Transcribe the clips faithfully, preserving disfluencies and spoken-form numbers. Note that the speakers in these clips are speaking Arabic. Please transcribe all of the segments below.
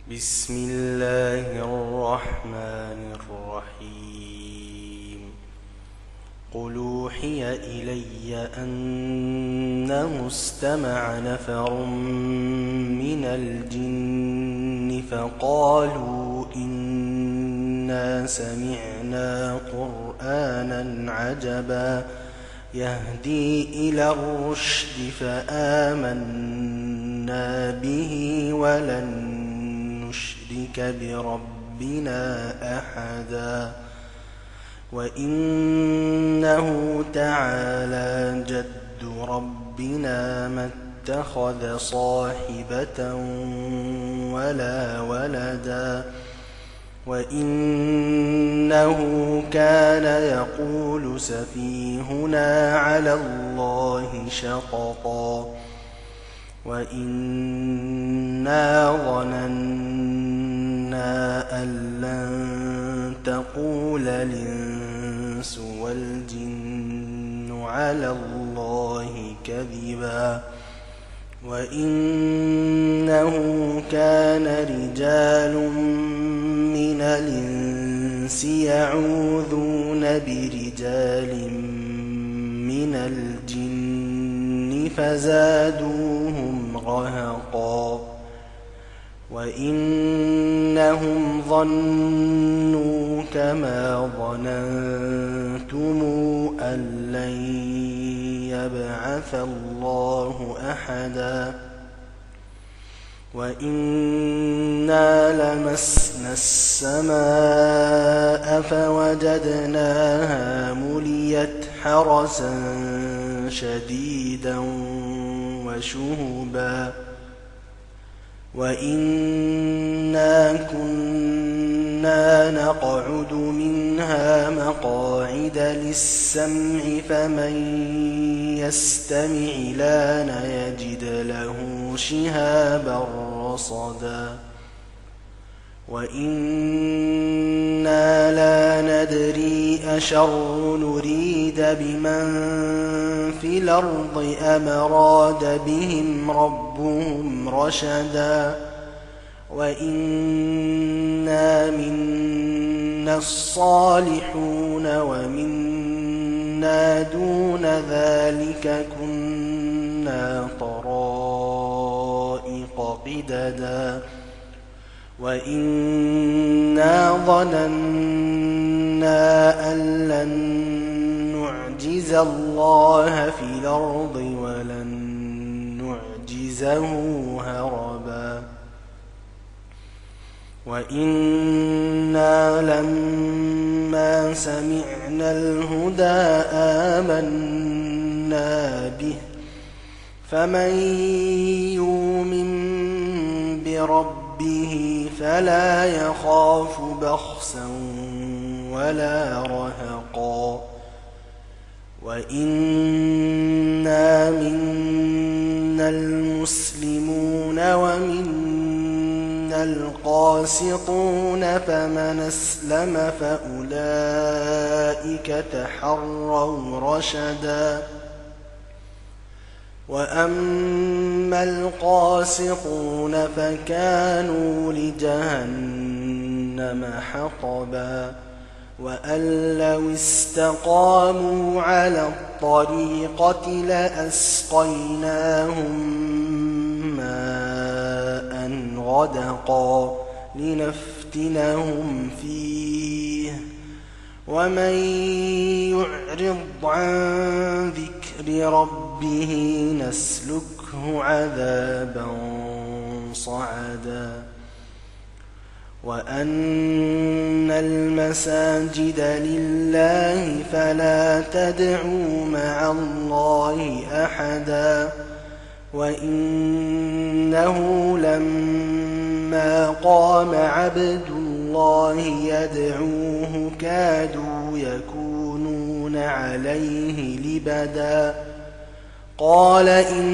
بسم الله الرحمن الرحيم قل أوحي إلي أنه استمع نفر من الجن فقالوا إنا سمعنا قرآنا عجبا يهدي إلى الرشد فآمنا به ولن نشرك بربنا أحدا وإنه تعالى جد ربنا ما اتخذ صاحبة ولا ولدا وإنه كان يقول سفيهنا على الله شططا وإنا ظننا أن لن تقول الإنس والجن على الله كذبا وإنه كان رجال من الإنس يعوذون برجال من الجن فزادوهم رهقا وإنهم ظنوا كما ظننتم أن لن يبعث الله أحدا وإنا لمسنا السماء فوجدناها مليت حرسا شديدا وشهبا وإنا كنا نقعد منها مقاعد للسمع فمن يستمع لان يجد له شهابا رصدا وإنا لا ندري أشر نريد بمن في الأرض أم أراد بهم ربهم رشدا وإنا منا الصالحون ومنا دون ذلك كنا طرائق قددا وإنا ظننا أن لن نعجز الله في الأرض ولن نعجزه هربا وإنا لما سمعنا الهدى آمنا به فمن يؤمن بربه به فلا يخاف بخسا ولا رهقا وإنا منا المسلمون ومنا القاسطون فمن أسلم فأولئك تحروا رشدا وأما القاسطون فكانوا لجهنم حطبا وأن لو استقاموا على الطريقة لأسقيناهم ماء غدقا لنفتنهم فيه ومن يعرض عن ذكر ربه نسلكه عذابا صعدا وأن المساجد لله فلا تدعوا مع الله أحدا وإنه لما قام عبد الله يدعوه كادوا يكونون عليه لبدا قال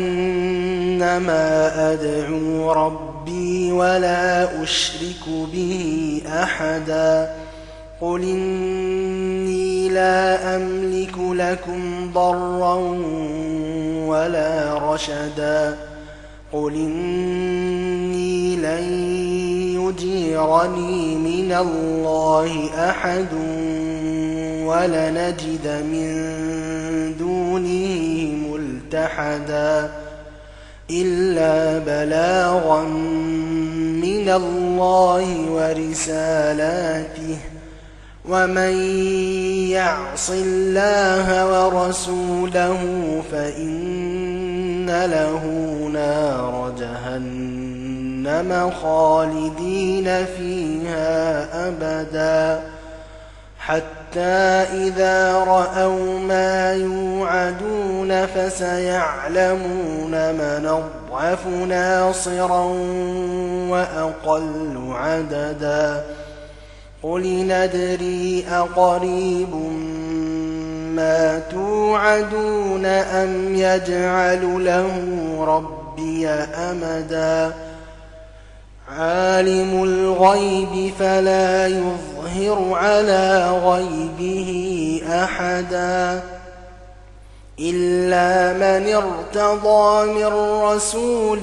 إنما أدعو ربي ولا أشرك به أحدا قل إني لا أملك لكم ضرا ولا رشدا قل إني لن يجيرني من الله أحد ولنجد من دونه ملتحدا إلا بلاغا من الله ورسالاته ومن يعص الله ورسوله فإن له نار جهنم خالدين فيها أبدا حتى إذا رأوا ما يوعدون فسيعلمون من أضعف ناصرا وأقل عددا قل ندري أقريب ما توعدون أم يجعل له ربي أمدا عالم الغيب فلا يظهر على غيبه أحدا إلا من ارتضى من رسول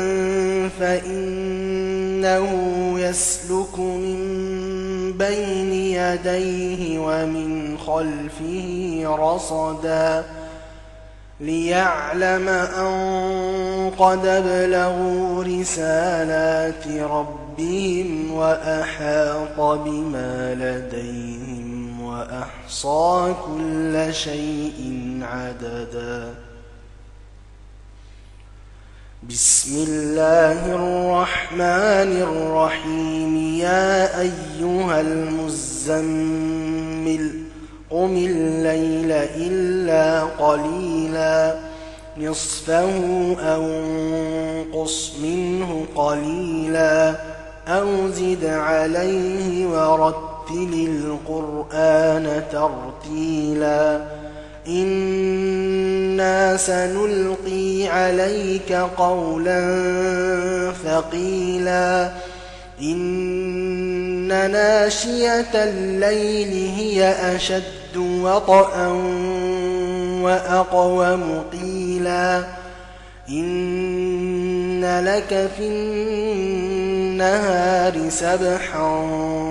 فإنه يسلك من بين يديه ومن خلفه رصدا ليعلم أن قد أبلغوا رسالات ربهم وأحاط بما لديهم وأحصى كل شيء عددا بسم الله الرحمن الرحيم يا أيها المزمل قم الليل إلا قليلا نصفه أو انقص منه قليلا أو زد عليه ورتل القرآن ترتيلا إنا سنلقي عليك قولا ثقيلا إن ناشية الليل هي أشد وطئا وأقوم قيلا إن لك في النهار سبحا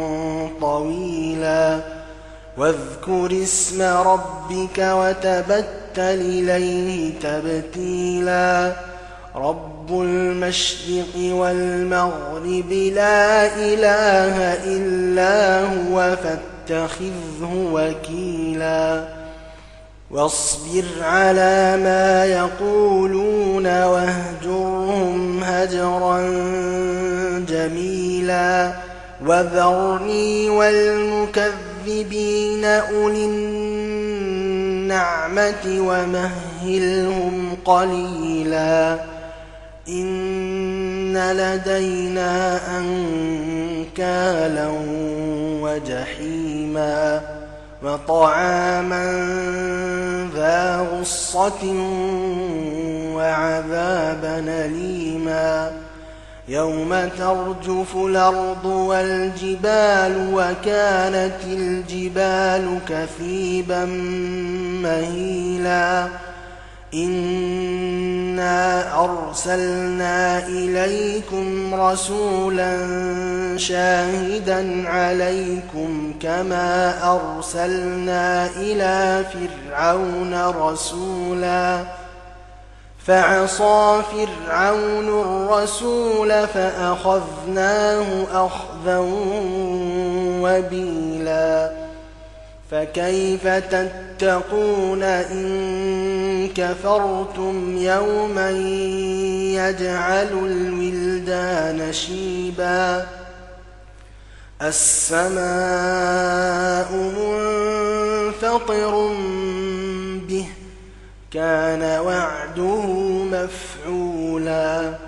طويلا واذكر اسم ربك وتبتل إليه تبتيلا رب المشرق والمغرب لا إله إلا هو فاتخذه وكيلا واصبر على ما يقولون واهجرهم هجرا جميلا وذرني والمكذبين أولي النعمة ومهلهم قليلا إن لدينا أنكالا وجحيما وطعاما ذا غصة وعذابا أليما يوم ترجف الأرض والجبال وكانت الجبال كثيبا مهيلا إنا أرسلنا إليكم رسولا شاهدا عليكم كما أرسلنا إلى فرعون رسولا فعصى فرعون الرسول فأخذناه أخذا وبيلا فكيف تتقون إن كفرتم يوما يجعل الولدان شيبا السماء منفطر به كان وعده مفعولا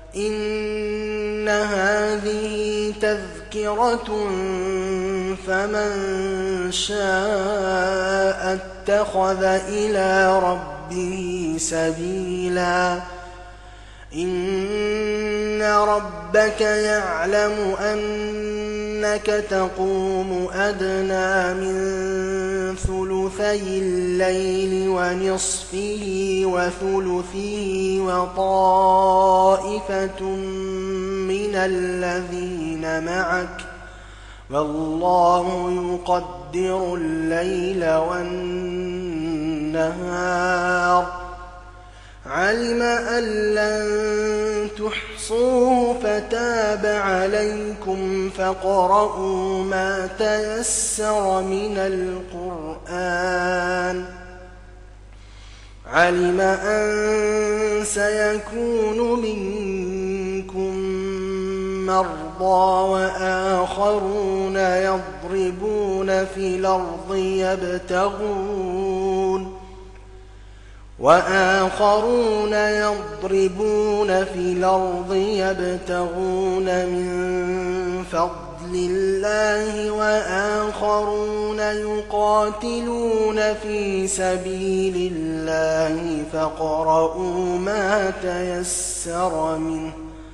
إن هذه تذكرة فمن شاء اتخذ إلى ربه سبيلا إن ربك يعلم أن إنك تقوم أدنى من ثلثي الليل ونصفه وثلثه وطائفة من الذين معك والله يقدر الليل والنهار علم أن لن تحصوه فتاب عليكم فاقرؤوا ما تيسر من القرآن علم أن سيكون منكم مرضى وآخرون يضربون في الأرض يبتغون وآخرون يضربون في الأرض يبتغون من فضل الله وآخرون يقاتلون في سبيل الله فاقرؤوا ما تيسر منه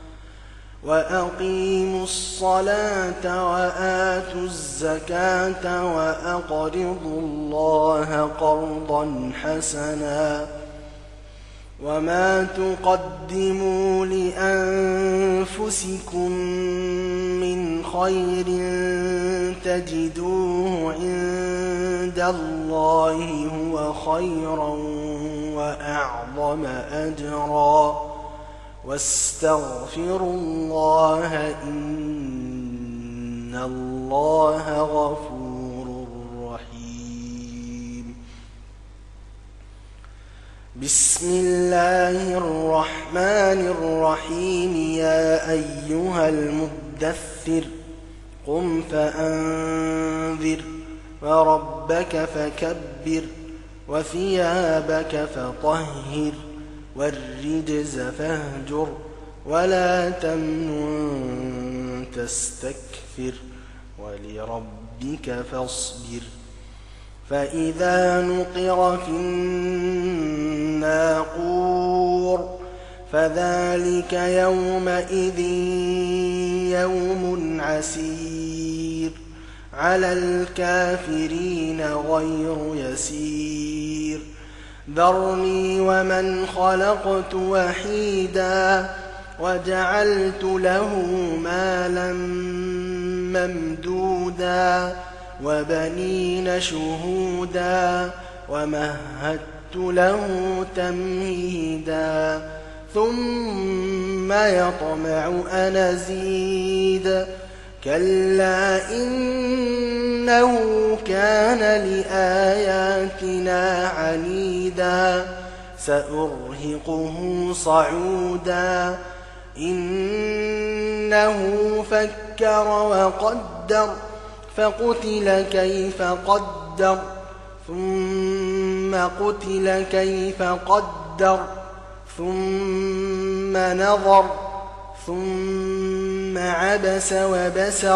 وأقيموا الصلاة وآتوا الزكاة وأقرضوا الله قرضا حسنا وما تقدموا لأنفسكم من خير تجدوه عند الله هو خيرا وأعظم أجرا واستغفروا الله إن الله غفور رحيم بسم الله الرحمن الرحيم يا أيها المدثر قم فأنذر وربك فكبر وثيابك فطهر والرجز فاهجر ولا تمنن تستكثر ولربك فاصبر فإذا نقر في الناقور فذلك يومئذ يوم عسير على الكافرين غير يسير ذرني ومن خلقت وحيدا وجعلت له مالا ممدودا وبنين شهودا ومهدت له تمهيدا ثم يطمع أن أزيد كلا إنه كان لآياتنا عنيدا سأرهقه صعودا إنه فكر وقدر فقتل كيف قدر ثم قتل كيف قدر ثم نظر ثم عبس وبسر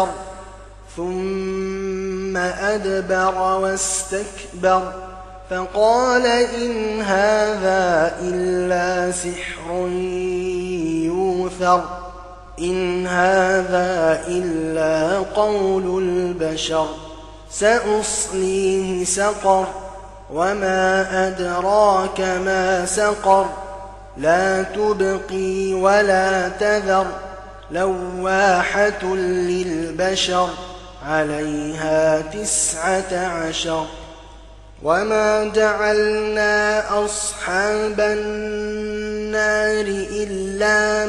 ثم أدبر واستكبر فقال إن هذا إلا سحر يوثر إن هذا إلا قول البشر سأصليه سقر وما أدراك ما سقر لا تبقي ولا تذر لواحة للبشر عليها تسعة عشر وما جعلنا أصحاب النار إلا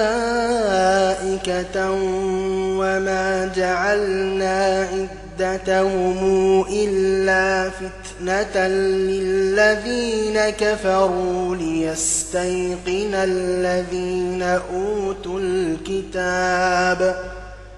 ملائكة وما جعلنا عدتهم إلا فتنة للذين كفروا ليستيقن الذين أوتوا الكتاب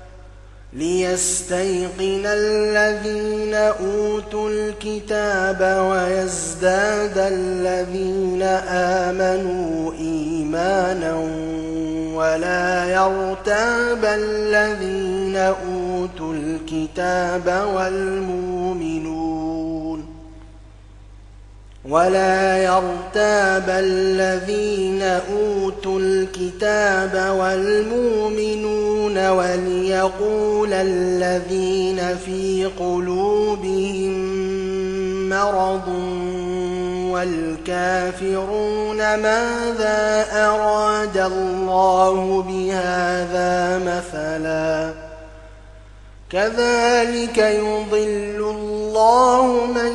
ليستيقن الذين أوتوا الكتاب ويزداد الذين آمنوا إيمانا ولا يرتاب الذين أوتوا الكتاب والمؤمنون ولا يرتاب الذين أوتوا الكتاب والمؤمنون وليقول الذين في قلوبهم مرض والكافرون ماذا أراد الله بهذا مثلا كذلك يضل الله من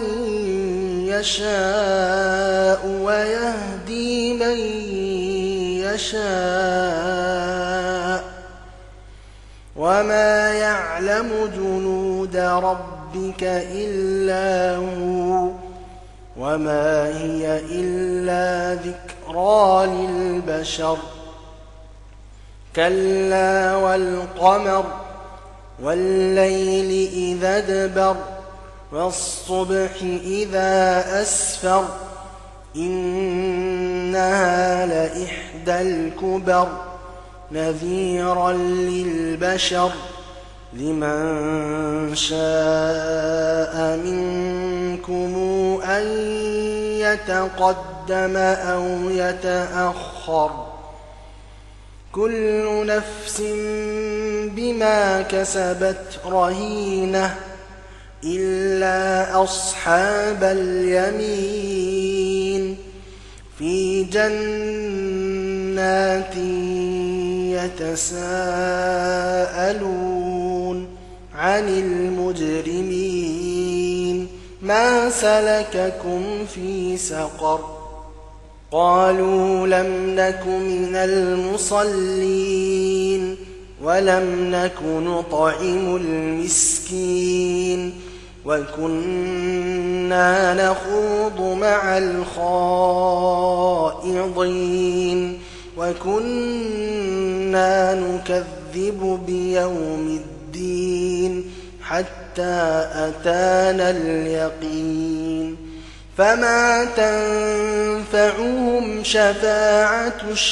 يشاء ويهدي من يشاء وما يعلم جنود ربك إلا هو وما هي إلا ذكرى للبشر كلا والقمر والليل إذا ادبر والصبح إذا أسفر إنها لإحدى الكبر نذيرا للبشر لمن شاء منكم أن يتقدم أو يتأخر كل نفس بما كسبت رهينة إلا أصحاب اليمين في جنات يتساءلون عن المجرمين ما سلككم في سقر قالوا لم نك من المصلين ولم نك نطعم المسكين وكنا نخوض مع الخائضين وكنا نكذب بيوم الدين حتى أتانا اليقين فما تنفعهم شفاعة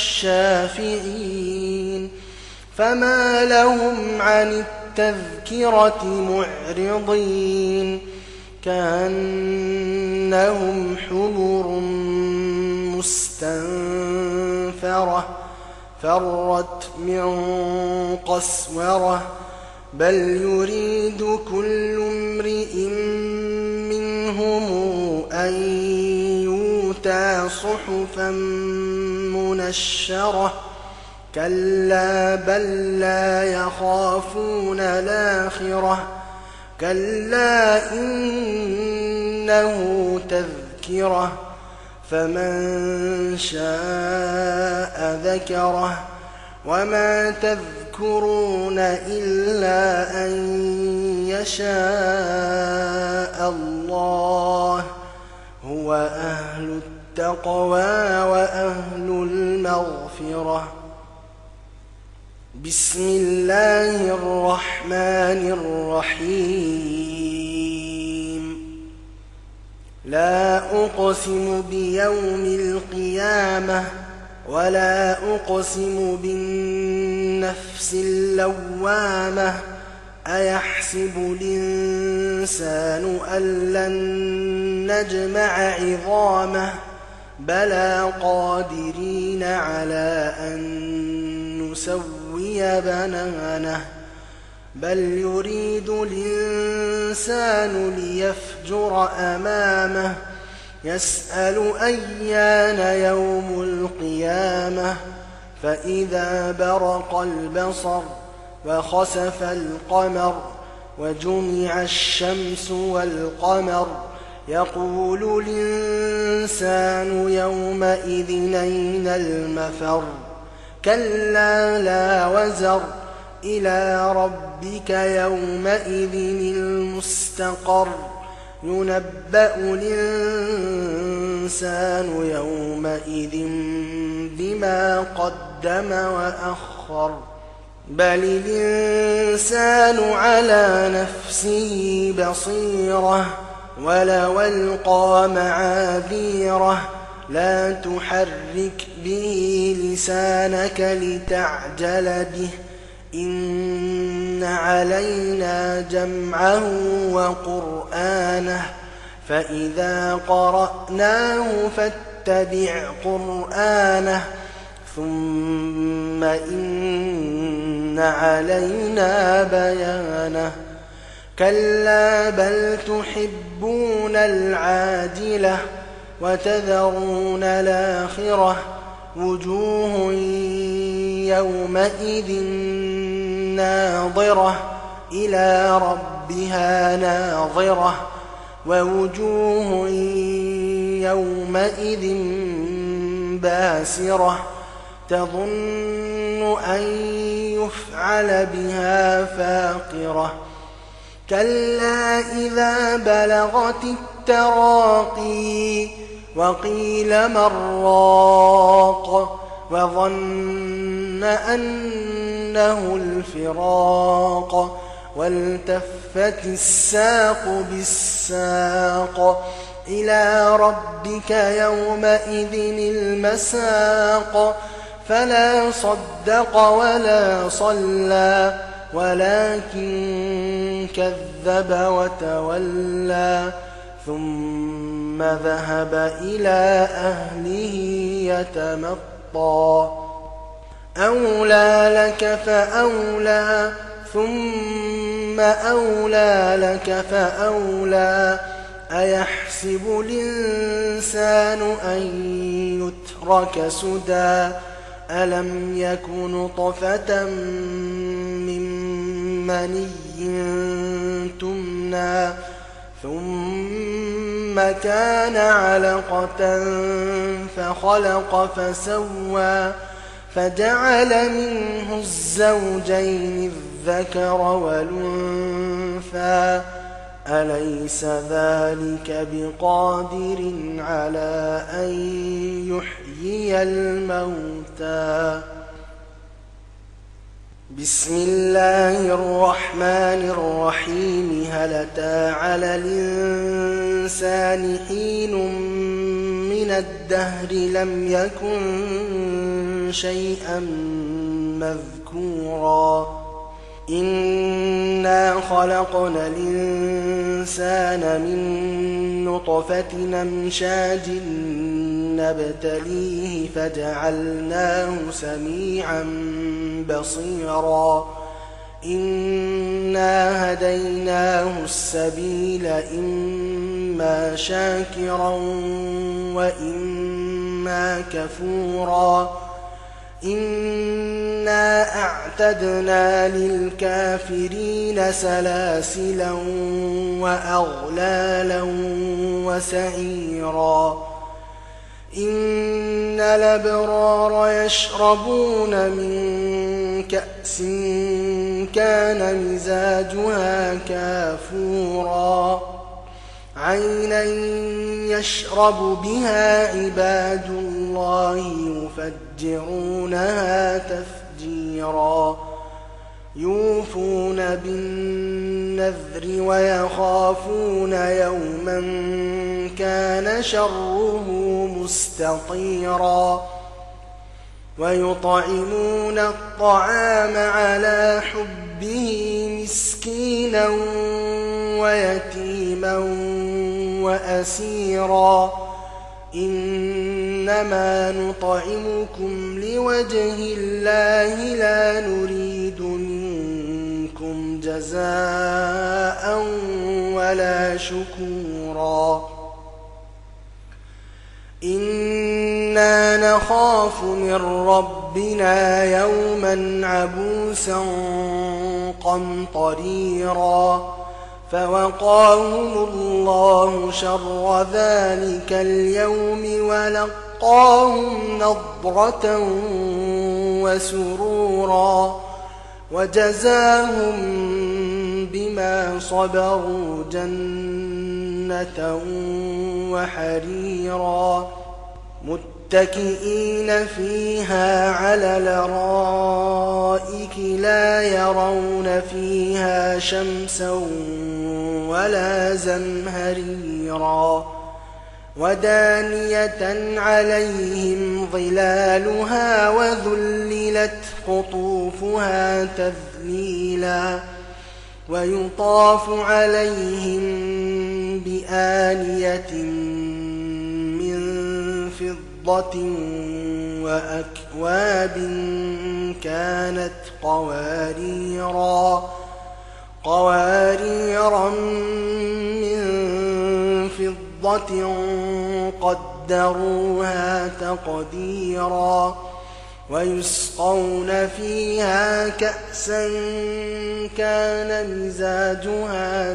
الشافعين فما لهم عن التذكرة معرضين كأنهم حمر مستنفرة فرت من قسورة بل يريد كل امرئ منهم أن يؤتى صحفا منشرة كلا بل لا يخافون الآخرة كلا إنه تذكرة فمن شاء ذكره وما تذكرون إلا أن يشاء الله هو أهل التقوى وأهل المغفرة بسم الله الرحمن الرحيم لا أقسم بيوم القيامة ولا أقسم بالنفس اللوامة أيحسب الإنسان أن لن نجمع عظامه بلى قادرين على أن نسوي بنانه بل يريد الإنسان ليفجر أمامه يسأل أيان يوم القيامة فإذا برق البصر وخسف القمر وجمع الشمس والقمر يقول الإنسان يومئذ أين المفر كلا لا وزر إلى ربك يومئذ المستقر ينبأ الإنسان يومئذ بما قدم وأخر بل الإنسان على نفسه بصيرة ولو ألقى معاذيره لا تحرك به لسانك لتعجل به إن علينا جمعه وقرآنه فإذا قرأناه فاتبع قرآنه ثم إن علينا بيانه كلا بل تحبون العاجلة وتذرون الآخرة وجوه يومئذ ناظرة إلى ربها ناظرة ووجوه يومئذ باسرة تظن أن يفعل بها فاقرة كلا إذا بلغت التراقي وقيل من راق وظن أنه الفراق والتفت الساق بالساق إلى ربك يومئذ المساق فلا صدق ولا صلى ولكن كذب وتولى ثم ذهب إلى أهله يتمطى أولى لك فأولى ثم أولى لك فأولى أيحسب الإنسان أن يترك سدى ألم يك نطفة من مني تمنى ثم كان علقة فخلق فسوى فجعل منه الزوجين الذكر والأنثى أليس ذلك بقادر على أن يحيي الموتى بسم الله الرحمن الرحيم هل أتى على الإنسان حين من الدهر لم يكن شيئا مذكورا إنا خلقنا الإنسان من نطفة أمشاج نبتليه فجعلناه سميعا بصيرا إنا هديناه السبيل إما شاكرا وإما كفورا إنا أعتدنا للكافرين سلاسلا وأغلالا وسعيرا إن الأبرار يشربون من كأس كان مزاجها كافورا عينا يشرب بها عباد الله يفجرونها تفجيرا يوفون بالنذر ويخافون يوما كان شره مستطيرا ويطعمون الطعام على حبه مسكينا ويتيما وأسيرا إنما نطعمكم لوجه الله لا نريد منكم جزاء ولا شكورا إنا نخاف من ربنا يوما عبوسا قمطريرا فوقاهم الله شر ذلك اليوم ولقاهم نضرة وسرورا وجزاهم بما صبروا جنة وحريرا متكئين فيها على الأرائك لا يرون فيها شمسا ولا زمهريرا ودانية عليهم ظلالها وذللت قطوفها تذليلا ويطاف عليهم بآنية من فضة وأكواب كانت قواريرا قوارير من فضة قدروها تقديرا ويسقون فيها كأسا كان مزاجها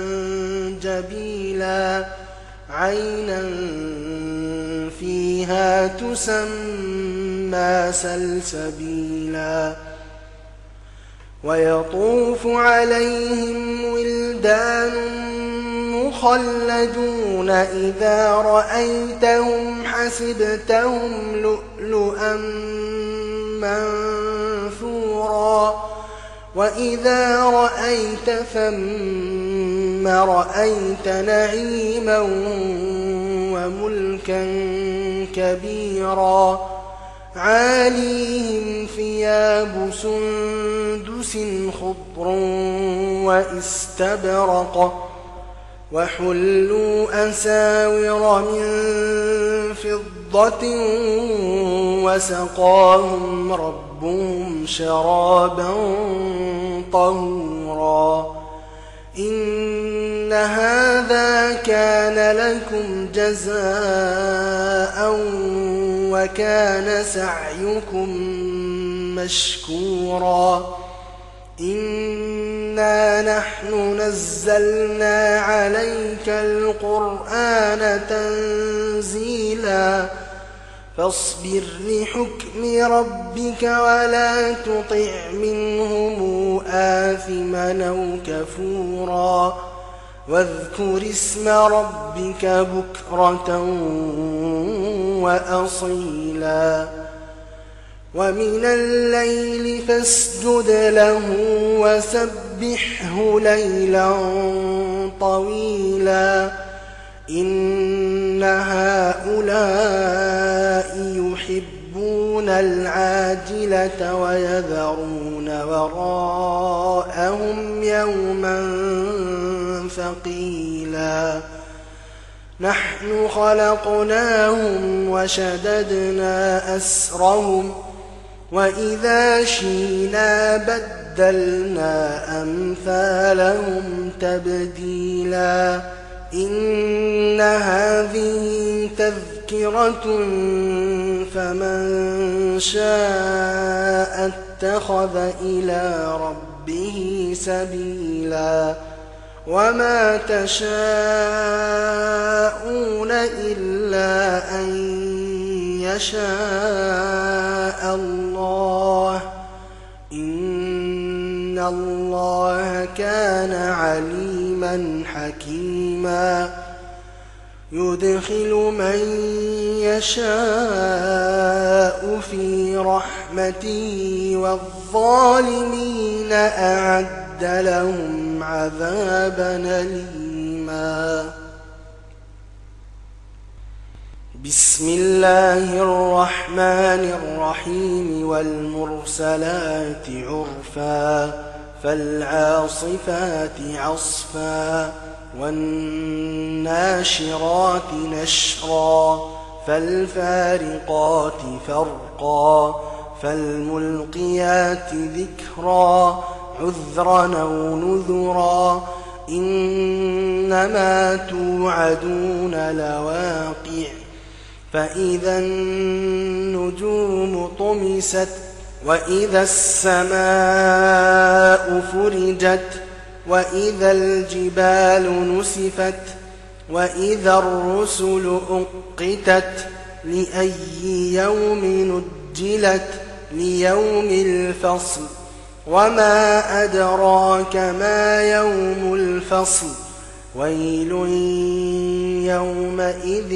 زنجبيلا عينا فيها تسمى سلسبيلا ويطوف عليهم ولدان مخلدون إذا رأيتهم حسبتهم لؤلؤا منثورا وإذا رأيت ثم رأيت نعيما وملكا كبيرا عاليهم ثياب سندس خضر واستبرق وحلوا أساور من فضة وسقاهم ربهم شرابا طهورا إن هذا كان لكم جزاء وكان سعيكم مشكورا إنا نحن نزلنا عليك القرآن تنزيلا فاصبر لحكم ربك ولا تطع منهم آثما أو كفورا واذكر اسم ربك بكرة وأصيلا ومن الليل فاسجد له وسبحه ليلا طويلا إن هؤلاء يحبون العاجلة ويذرون وراءهم يوما ثقيلا نحن خلقناهم وشددنا أسرهم وإذا شئنا بدلنا أمثالهم تبديلا إن هذه تذكرة فمن شاء اتخذ إلى ربه سبيلا وما تشاءون إلا أن يشاء الله إن الله كان عليما حكيما يدخل من يشاء في رحمته والظالمين أعد لهم عذابا أليما بسم الله الرحمن الرحيم والمرسلات عرفا فالعاصفات عصفا والناشرات نشرا فالفارقات فرقا فالملقيات ذكرا عذرا أو نذرا إنما توعدون لواقع فإذا النجوم طمست وإذا السماء فرجت وإذا الجبال نسفت وإذا الرسل أقتت لأي يوم نجلت ليوم الفصل وما أدراك ما يوم الفصل ويل يومئذ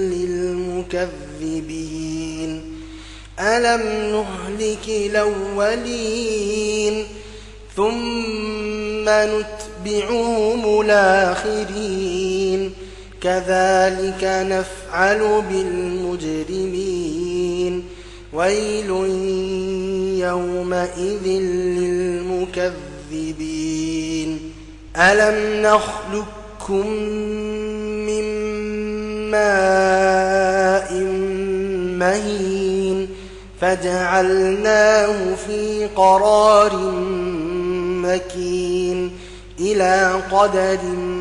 للمكذبين ألم نهلك الأولين ثم نتبعهم الآخرين كذلك نفعل بالمجرمين ويل يومئذ للمكذبين ألم نخلقكم من ماء مهين فجعلناه في قرار مكين إلى قدر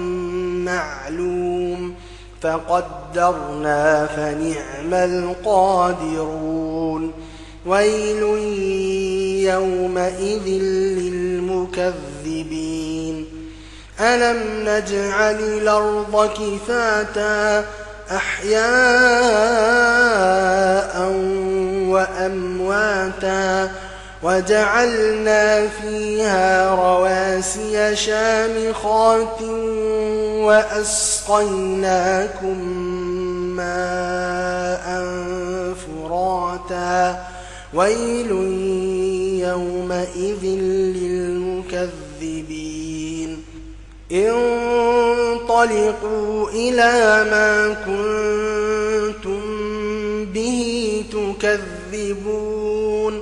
معلوم فقدرنا فنعم القادرون ويل يومئذ للمكذبين ألم نجعل الأرض كفاتا أحياء وأمواتا وجعلنا فيها رواسي شامخات وأسقيناكم ماء فراتا ويل يومئذ للمكذبين انطلقوا إلى ما كنتم به تكذبون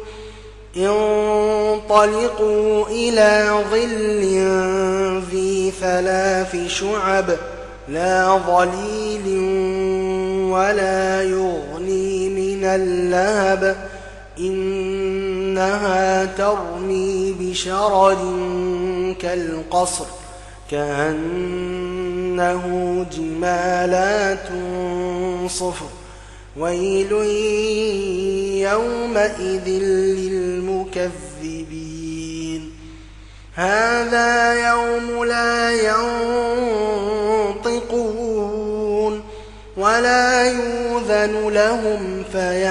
انطلقوا إلى ظل ذي ثلاث شعب لا ظليل ولا يغني من اللهب إنها ترمي بشرر كالقصر كأنه جمالات صفر ويل يومئذ للمكذبين هذا يوم لا ينطقون ولا يؤذن لهم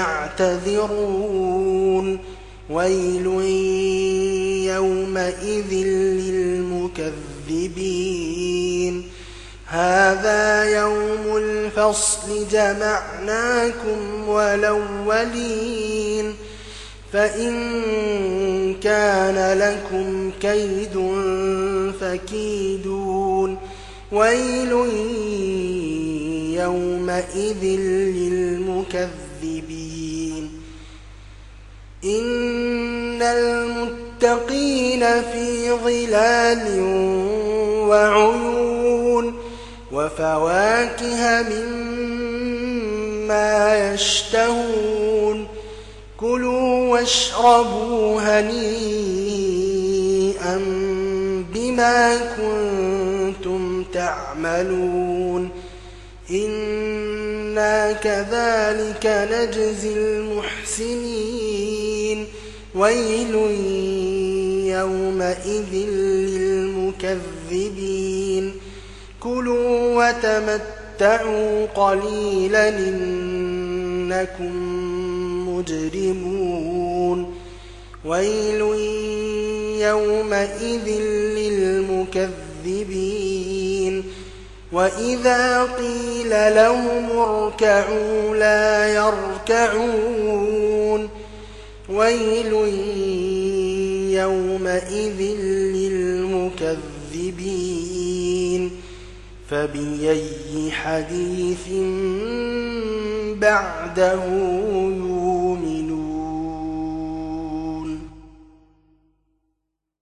فيعتذرون ويل يومئذ للمكذبين هذا يوم الفصل جمعناكم والأولين فإن كان لكم كيد فكيدون ويل يومئذ للمكذبين إن المتقين في ظلال وعيون وفواكه مما يشتهون كلوا واشربوا هنيئا بما كنتم تعملون إنا كذلك نجزي المحسنين ويل يومئذ للمكذبين كلوا وتمتعوا قليلا إنكم مجرمون ويل يومئذ للمكذبين وإذا قيل لهم اركعوا لا يركعون ويل يومئذ للمكذبين فبأي حديث بعده